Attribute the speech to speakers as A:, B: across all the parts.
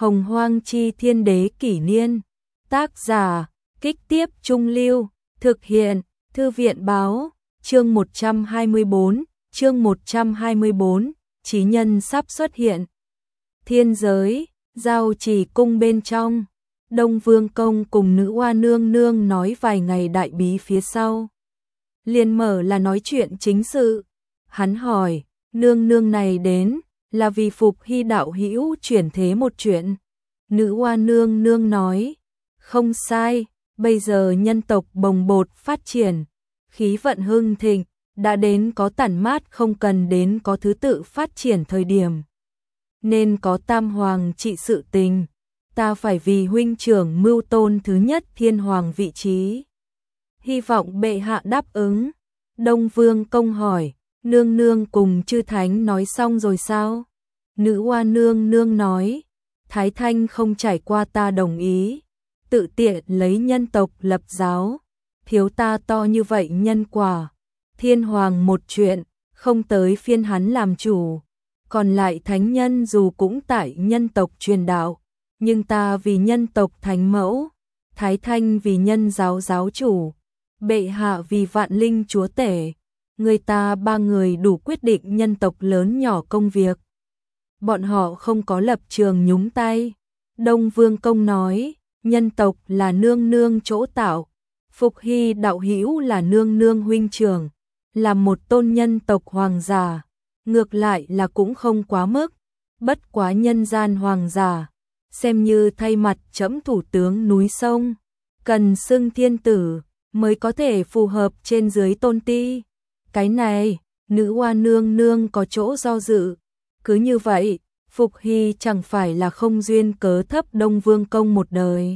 A: Hồng Hoang Chi Thiên Đế Kỷ Niên. Tác giả, Kích Tiếp Trung Lưu. Thực hiện, Thư viện Báo. Chương 124, Chí nhân sắp xuất hiện. Thiên giới, Giao Chỉ cung bên trong. Đông Vương Công cùng Nữ Oa Nương Nương nói vài ngày đại bí phía sau. Liền mở là nói chuyện chính sự. Hắn hỏi, nương nương này đến là vì Phục Hy đạo hữu chuyển thế một chuyện. Nữ Oa Nương Nương nói, không sai, bây giờ nhân tộc bồng bột phát triển, khí vận hưng thịnh, đã đến có tản mát không cần đến có thứ tự phát triển thời điểm. Nên có tam hoàng trị sự tình, ta phải vì huynh trưởng mưu tôn thứ nhất thiên hoàng vị trí. Hy vọng bệ hạ đáp ứng. Đông Vương Công hỏi, nương nương cùng chư thánh nói xong rồi sao? Nữ Oa Nương Nương nói, Thái Thanh không trải qua ta đồng ý, tự tiện lấy nhân tộc lập giáo, thiếu ta to như vậy nhân quả. Thiên hoàng một chuyện, không tới phiên hắn làm chủ, còn lại thánh nhân dù cũng tại nhân tộc truyền đạo, nhưng ta vì nhân tộc thánh mẫu, Thái Thanh vì nhân giáo giáo chủ, bệ hạ vì vạn linh chúa tể, người ta ba người đủ quyết định nhân tộc lớn nhỏ công việc. Bọn họ không có lập trường nhúng tay. Đông Vương Công nói, nhân tộc là nương nương chỗ tạo, Phục Hy đạo hữu là nương nương huynh trưởng, là một tôn nhân tộc hoàng giả, ngược lại là cũng không quá mức, bất quá nhân gian hoàng giả, xem như thay mặt trẫm thủ tướng núi sông, cần xưng thiên tử mới có thể phù hợp trên dưới tôn ti. Cái này, Nữ Oa Nương Nương có chỗ do dự, cứ như vậy, Phục Hy chẳng phải là không duyên cớ thấp Đông Vương Công một đời.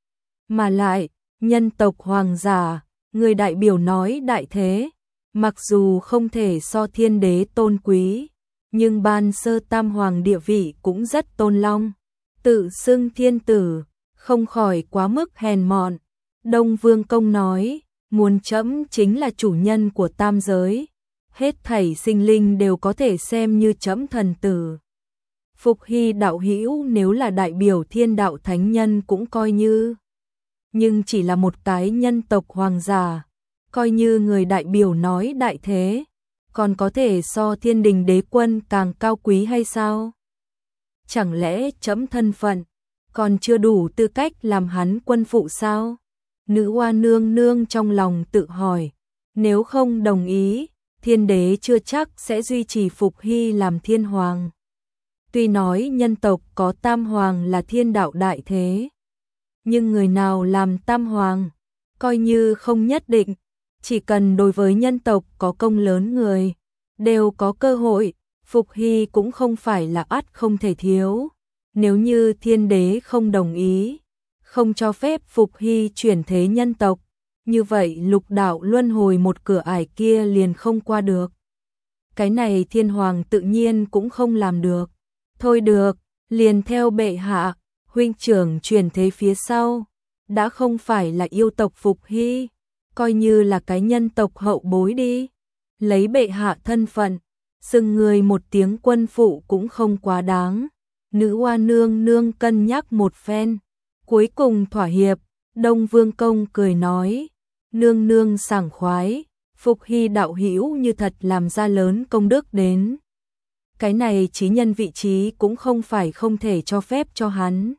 A: Mà lại, nhân tộc hoàng giả, người đại biểu nói đại thế, mặc dù không thể so thiên đế tôn quý, nhưng ban sơ tam hoàng địa vị cũng rất tôn long, tự xưng thiên tử, không khỏi quá mức hèn mọn. Đông Vương Công nói, muốn trẫm chính là chủ nhân của tam giới, hết thảy sinh linh đều có thể xem như trẫm thần tử. Phục Hy đạo hữu nếu là đại biểu thiên đạo thánh nhân cũng coi như, nhưng chỉ là một cái nhân tộc hoàng giả, coi như người đại biểu nói đại thế, còn có thể so thiên đình đế quân càng cao quý hay sao? Chẳng lẽ trẫm thân phận còn chưa đủ tư cách làm hắn quân phụ sao? Nữ Oa Nương Nương trong lòng tự hỏi, nếu không đồng ý, thiên đế chưa chắc sẽ duy trì Phục Hy làm thiên hoàng. Tuy nói nhân tộc có tam hoàng là thiên đạo đại thế, nhưng người nào làm tam hoàng, coi như không nhất định, chỉ cần đối với nhân tộc có công lớn người, đều có cơ hội, Phục Hy cũng không phải là ắt không thể thiếu. Nếu như thiên đế không đồng ý, không cho phép Phục Hy chuyển thế nhân tộc, như vậy lục đạo luân hồi một cửa ải kia liền không qua được. Cái này thiên hoàng tự nhiên cũng không làm được. Thôi được, liền theo bệ hạ, huynh trưởng chuyển thế phía sau, đã không phải là yêu tộc Phục Hy, coi như là cái nhân tộc hậu bối đi. Lấy bệ hạ thân phận, xưng người một tiếng quân phụ cũng không quá đáng. Nữ Oa Nương Nương cân nhắc một phen, cuối cùng thỏa hiệp. Đông Vương Công cười nói, nương nương sảng khoái, Phục Hy đạo hữu như thật làm ra lớn công đức đến. Cái này chí nhân vị trí cũng không phải không thể cho phép cho hắn.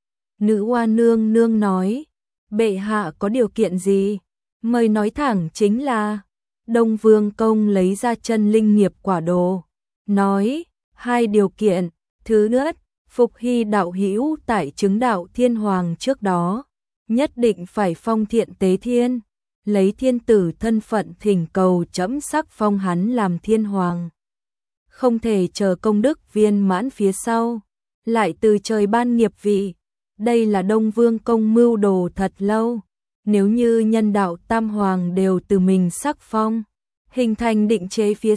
A: Nữ Oa Nương Nương nói, bệ hạ có điều kiện gì? Mời nói thẳng chính là. Đông Vương Công lấy ra chân linh nghiệp quả đồ, nói, hai điều kiện. Thứ nhất, Phục Hy đạo hữu tại chứng đạo thiên hoàng trước đó, nhất định phải phong thiện tế thiên, lấy thiên tử thân phận thỉnh cầu trẫm sắc phong hắn làm thiên hoàng. Không thể chờ công đức viên mãn phía sau, lại từ trời ban nghiệp vị. Đây là Đông Vương Công mưu đồ thật lâu. Nếu như nhân đạo tam hoàng đều từ mình sắc phong, hình thành định chế phía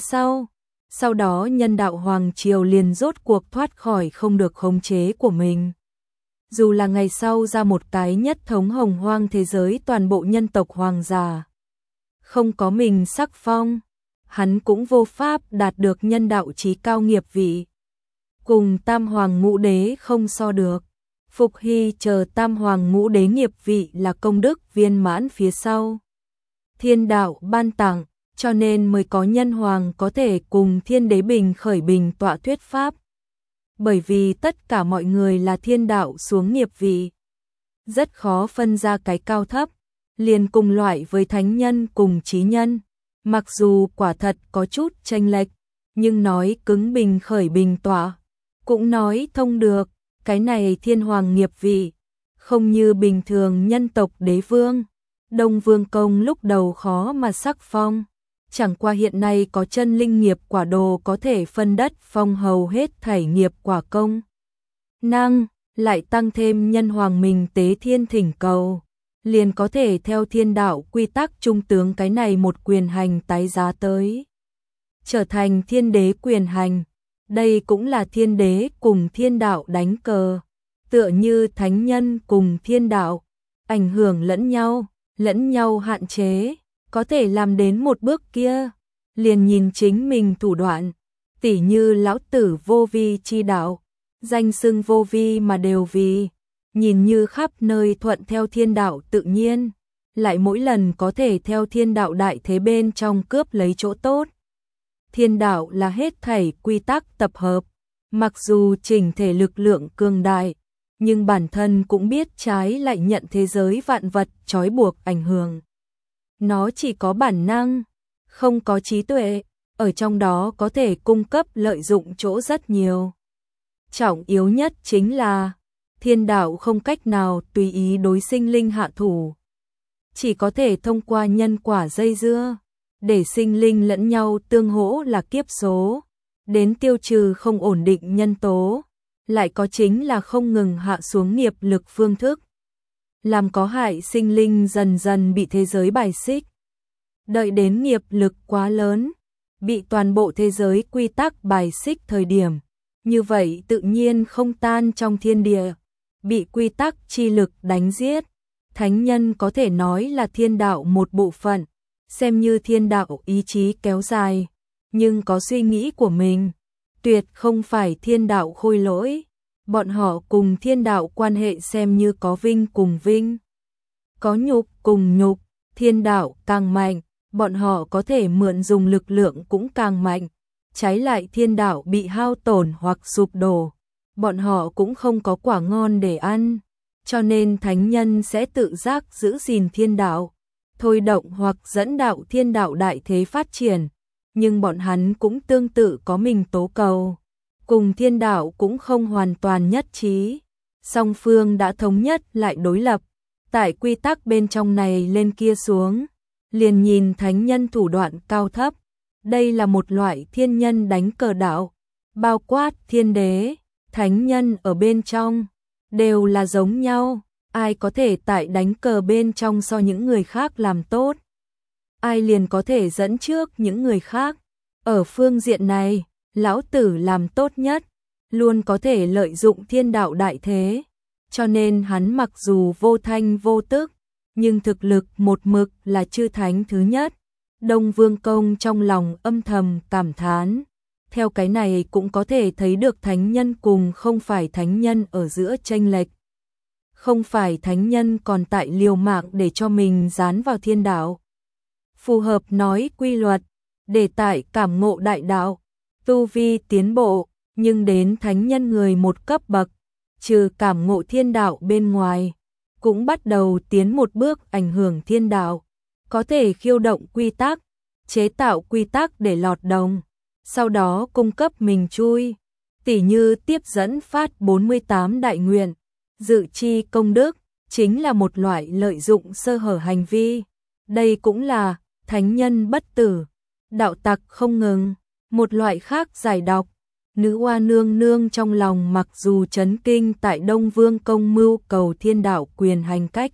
A: sau đó nhân đạo hoàng triều liền rốt cuộc thoát khỏi không được khống chế của mình. Dù là ngày sau ra một cái nhất thống hồng hoang thế giới toàn bộ nhân tộc hoàng giả, không có mình sắc phong, hắn cũng vô pháp đạt được nhân đạo chí cao nghiệp vị. Cùng tam hoàng ngũ đế không so được. Phục Hy chờ tam hoàng ngũ đế nghiệp vị là công đức viên mãn phía sau. Thiên đạo ban tặng, cho nên mới có nhân hoàng có thể cùng thiên đế bình khởi bình tọa thuyết pháp. Bởi vì tất cả mọi người là thiên đạo xuống nghiệp vị. Rất khó phân ra cái cao thấp, liền cùng loại với thánh nhân cùng trí nhân. Mặc dù quả thật có chút chênh lệch, nhưng nói cứng bình khởi bình tọa, cũng nói thông được. Cái này thiên hoàng nghiệp vị, không như bình thường nhân tộc đế vương. Đông Vương Công lúc đầu khó mà sắc phong, chẳng qua hiện nay có chân linh nghiệp quả đồ có thể phân đất phong hầu hết thảy nghiệp quả công. Năng, lại tăng thêm nhân hoàng mình tế thiên thỉnh cầu, liền có thể theo thiên đạo quy tắc trung tướng cái này một quyền hành tái giá tới. Trở thành thiên đế quyền hành, đây cũng là thiên đế cùng thiên đạo đánh cờ, tựa như thánh nhân cùng thiên đạo, ảnh hưởng lẫn nhau hạn chế, có thể làm đến một bước kia, liền nhìn chính mình thủ đoạn, tỉ như lão tử vô vi chi đạo, danh xưng vô vi mà đều vì, nhìn như khắp nơi thuận theo thiên đạo tự nhiên, lại mỗi lần có thể theo thiên đạo đại thế bên trong cướp lấy chỗ tốt. Thiên đạo là hết thảy quy tắc tập hợp, mặc dù chỉnh thể lực lượng cường đại, nhưng bản thân cũng biết trái lại nhận thế giới vạn vật trói buộc ảnh hưởng. Nó chỉ có bản năng, không có trí tuệ, ở trong đó có thể cung cấp lợi dụng chỗ rất nhiều. Trọng yếu nhất chính là, thiên đạo không cách nào tùy ý đối sinh linh hạ thủ. Chỉ có thể thông qua nhân quả dây dưa, để sinh linh lẫn nhau tương hỗ là kiếp số, đến tiêu trừ không ổn định nhân tố, lại có chính là không ngừng hạ xuống nghiệp lực phương thức. Làm có hại sinh linh dần dần bị thế giới bài xích. Đợi đến nghiệp lực quá lớn, bị toàn bộ thế giới quy tắc bài xích thời điểm, như vậy tự nhiên không tan trong thiên địa, bị quy tắc chi lực đánh giết. Thánh nhân có thể nói là thiên đạo một bộ phận, xem như thiên đạo ý chí kéo dài, nhưng có suy nghĩ của mình, tuyệt không phải thiên đạo khôi lỗi. Bọn họ cùng thiên đạo quan hệ xem như có vinh cùng vinh, có nhục cùng nhục, thiên đạo càng mạnh, bọn họ có thể mượn dùng lực lượng cũng càng mạnh. Trái lại thiên đạo bị hao tổn hoặc sụp đổ, bọn họ cũng không có quả ngon để ăn, cho nên thánh nhân sẽ tự giác giữ gìn thiên đạo, thôi động hoặc dẫn đạo thiên đạo đại thế phát triển, nhưng bọn hắn cũng tương tự có mình tố cầu, cùng thiên đạo cũng không hoàn toàn nhất trí, song phương đã thống nhất lại đối lập, tại quy tắc bên trong này lên kia xuống, liền nhìn thánh nhân thủ đoạn cao thấp. Đây là một loại thiên nhân đánh cờ đạo, bao quát thiên đế, thánh nhân ở bên trong, đều là giống nhau, ai có thể tại đánh cờ bên trong so những người khác làm tốt, ai liền có thể dẫn trước những người khác. Ở phương diện này, lão tử làm tốt nhất, luôn có thể lợi dụng thiên đạo đại thế, cho nên hắn mặc dù vô thanh vô tức, nhưng thực lực một mực là chư thánh thứ nhất. Đông Vương Công trong lòng âm thầm cảm thán, theo cái này cũng có thể thấy được thánh nhân cùng không phải thánh nhân ở giữa chênh lệch. Không phải thánh nhân còn tại liều mạng để cho mình dán vào thiên đạo. Phù hợp nói quy luật, để tại cảm ngộ đại đạo, tu vi tiến bộ, nhưng đến thánh nhân người một cấp bậc, trừ cảm ngộ thiên đạo bên ngoài, cũng bắt đầu tiến một bước ảnh hưởng thiên đạo. Có thể khiêu động quy tắc, chế tạo quy tắc để lọt đồng, sau đó cung cấp mình chui, tỉ như tiếp dẫn phát 48 đại nguyện, dự chi công đức, chính là một loại lợi dụng sơ hở hành vi. Đây cũng là thánh nhân bất tử, đạo tặc không ngừng. Một loại khác giải đọc, nữ oa nương nương trong lòng mặc dù chấn kinh tại Đông Vương Công mưu cầu thiên đạo quyền hành cách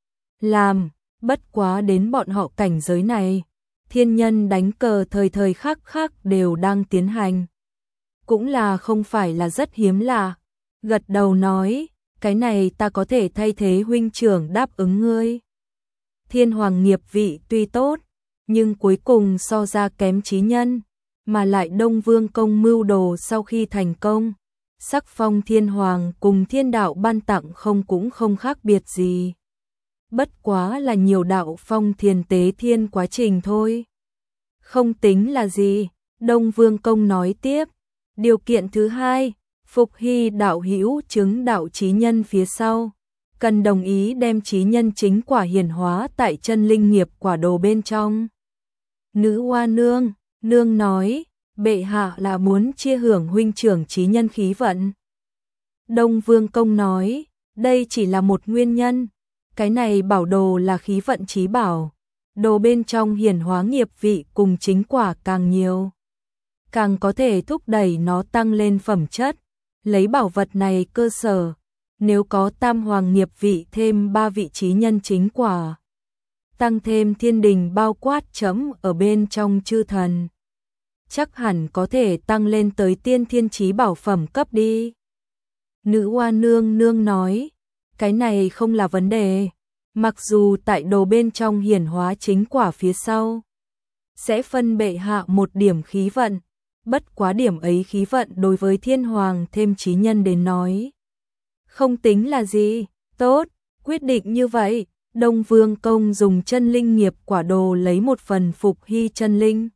A: làm, bất quá đến bọn họ cảnh giới này, thiên nhân đánh cờ thời thời khắc khắc đều đang tiến hành. Cũng là không phải là rất hiếm lạ, gật đầu nói, cái này ta có thể thay thế huynh trưởng đáp ứng ngươi. Thiên hoàng nghiệp vị tuy tốt, nhưng cuối cùng so ra kém trí nhân, mà lại Đông Vương Công mưu đồ sau khi thành công, sắc phong thiên hoàng cùng thiên đạo ban tặng không cũng không khác biệt gì. Bất quá là nhiều đạo phong thiền tế thiên quá trình thôi. Không tính là gì, Đông Vương Công nói tiếp. Điều kiện thứ hai, Phục Hy đạo hữu chứng đạo chí nhân phía sau, cần đồng ý đem chí nhân chính quả hiển hóa tại chân linh nghiệp quả đồ bên trong. Nữ Hoa nương nói, bệ hạ là muốn chia hưởng huynh trưởng chí nhân khí vận. Đông Vương Công nói, đây chỉ là một nguyên nhân, cái này bảo đồ là khí vận chí bảo, đồ bên trong hiển hóa nghiệp vị cùng chính quả càng nhiều, càng có thể thúc đẩy nó tăng lên phẩm chất. Lấy bảo vật này cơ sở, nếu có tam hoàng nghiệp vị thêm 3 vị chí nhân chính quả, tăng thêm thiên đình bao quát chấm ở bên trong chư thần, chắc hẳn có thể tăng lên tới tiên thiên chí bảo phẩm cấp đi. Nữ Hoa nương nói, cái này không là vấn đề, mặc dù tại đồ bên trong hiển hóa chính quả phía sau, sẽ phân bệ hạ một điểm khí vận, bất quá điểm ấy khí vận đối với thiên hoàng thêm chí nhân đến nói, không tính là gì. Tốt, quyết định như vậy, Đông Vương Công dùng chân linh nghiệp quả đồ lấy một phần Phục Hy chân linh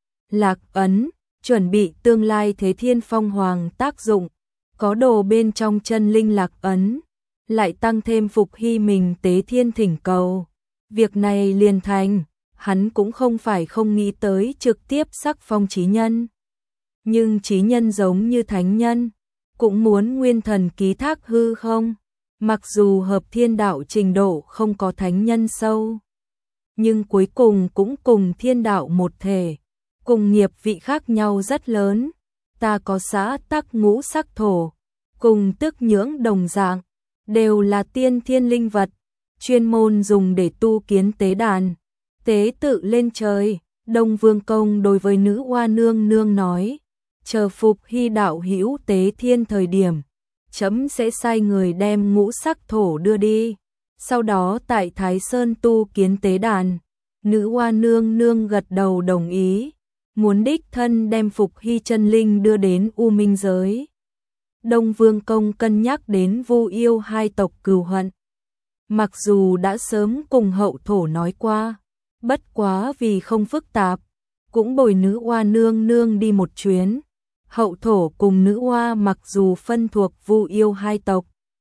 A: lạc ấn, chuẩn bị tương lai thế thiên phong hoàng tác dụng, có đồ bên trong chân linh lạc ấn, lại tăng thêm Phục Hy mình tế thiên thỉnh cầu. Việc này liền thành, hắn cũng không phải không nghĩ tới trực tiếp sắc phong chí nhân. Nhưng chí nhân giống như thánh nhân, cũng muốn nguyên thần ký thác hư không? Mặc dù hợp thiên đạo trình độ không có thánh nhân sâu, nhưng cuối cùng cũng cùng thiên đạo một thể, cùng nghiệp vị khác nhau rất lớn. Ta có xã tắc ngũ sắc thổ, cùng tức nhưỡng đồng dạng, đều là tiên thiên linh vật, chuyên môn dùng để tu kiến tế đàn, tế tự lên trời. Đông Vương Công đối với Nữ Hoa nương nói, chờ Phục Hy đạo hữu tế thiên thời điểm, chấm sẽ sai người đem ngũ sắc thổ đưa đi, sau đó tại Thái Sơn tu kiến tế đàn. Nữ Hoa nương gật đầu đồng ý, muốn đích thân đem Phục Hy chân linh đưa đến U Minh giới. Đông Vương Công cân nhắc đến Vu Yêu hai tộc cừu hận, mặc dù đã sớm cùng hậu thổ nói qua, bất quá vì không phức tạp, cũng bồi Nữ Hoa nương đi một chuyến. Hậu thổ cùng Nữ Hoa mặc dù phân thuộc Vu Yêu hai tộc,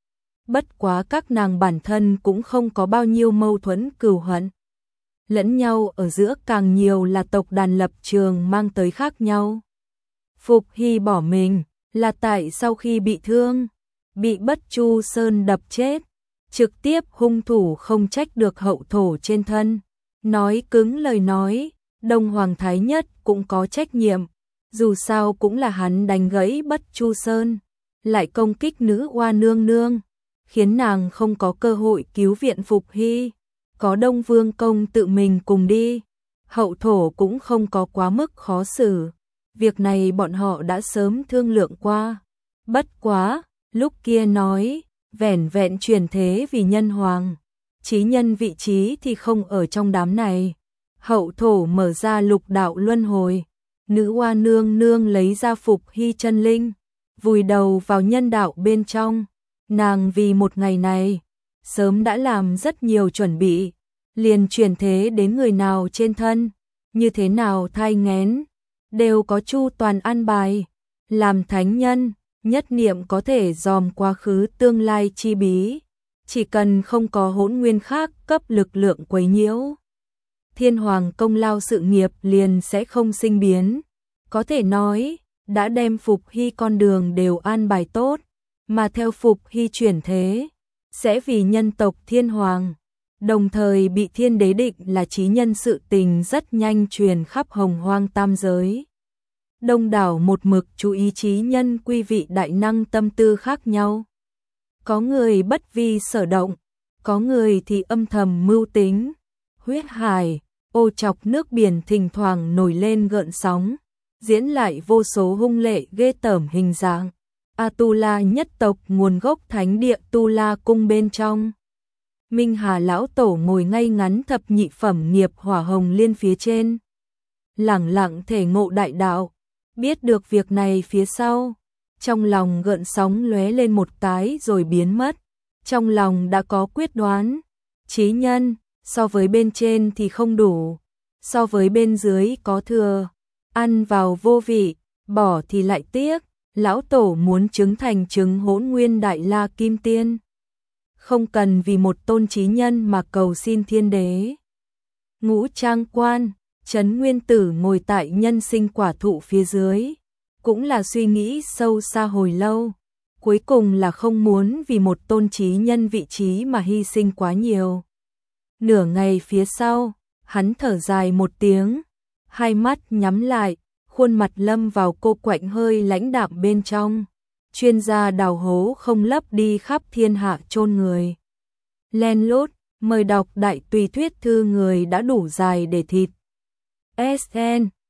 A: bất quá các nàng bản thân cũng không có bao nhiêu mâu thuẫn cừu hận. Lẫn nhau ở giữa càng nhiều là tộc đàn lập trường mang tới khác nhau. Phục Hy bỏ mình là tại sau khi bị thương, bị Bất Chu Sơn đập chết, trực tiếp hung thủ không trách được hậu thổ trên thân. Nói cứng lời nói, Đông Hoàng Thái Nhất cũng có trách nhiệm, dù sao cũng là hắn đánh gãy Bất Chu Sơn, lại công kích Nữ Hoa nương, khiến nàng không có cơ hội cứu viện Phục Hy. Có Đông Vương Công tự mình cùng đi, hậu thổ cũng không có quá mức khó xử. Việc này bọn họ đã sớm thương lượng qua. Bất quá, lúc kia nói, vẻn vẹn truyền thế vì nhân hoàng, chí nhân vị trí thì không ở trong đám này. Hậu thổ mở ra lục đạo luân hồi, Nữ Hoa nương lấy ra Phục Hy chân linh, vùi đầu vào nhân đạo bên trong. Nàng vì một ngày này, sớm đã làm rất nhiều chuẩn bị, liền chuyển thế đến người nào trên thân, như thế nào thai nghén, đều có chu toàn an bài. Làm thánh nhân, nhất niệm có thể dòm quá khứ tương lai chi bí, chỉ cần không có hỗn nguyên khác cấp lực lượng quấy nhiễu, thiên hoàng công lao sự nghiệp liền sẽ không sinh biến. Có thể nói, đã đem Phục Hy con đường đều an bài tốt, mà theo Phục Hy chuyển thế, sẽ vì nhân tộc thiên hoàng, đồng thời bị thiên đế định là chí nhân sự tình rất nhanh truyền khắp hồng hoang tam giới. Đông đảo một mực chú ý chí nhân quy vị đại năng tâm tư khác nhau. Có người bất vi sở động, có người thì âm thầm mưu tính. Huyết hải, ô chọc nước biển thỉnh thoảng nổi lên gợn sóng, diễn lại vô số hung lệ ghê tởm hình dạng. Atula nhất tộc nguồn gốc thánh địa Tu La cung bên trong. Minh Hà lão tổ ngồi ngay ngắn thập nhị phẩm nghiệp hỏa hồng liên phía trên, lẳng lặng thể ngộ đại đạo. Biết được việc này phía sau, trong lòng gợn sóng lóe lên một cái rồi biến mất. Trong lòng đã có quyết đoán, chí nhân, so với bên trên thì không đủ, so với bên dưới có thừa, ăn vào vô vị, bỏ thì lại tiếc, lão tổ muốn chứng thành chứng Hỗn Nguyên Đại La Kim Tiên. Không cần vì một tôn chí nhân mà cầu xin thiên đế. Ngũ Trang Quan, Trấn Nguyên Tử ngồi tại nhân sinh quả thụ phía dưới, cũng là suy nghĩ sâu xa hồi lâu, cuối cùng là không muốn vì một tôn chí nhân vị trí mà hy sinh quá nhiều. Nửa ngày phía sau, hắn thở dài một tiếng, hai mắt nhắm lại, khuôn mặt lâm vào cô quạnh hơi lãnh đạm bên trong. Chuyên gia đào hố không lấp đi khắp thiên hạ chôn người. Len lút, mời đọc đại tùy thuyết thư người đã đủ dài để thịt. SN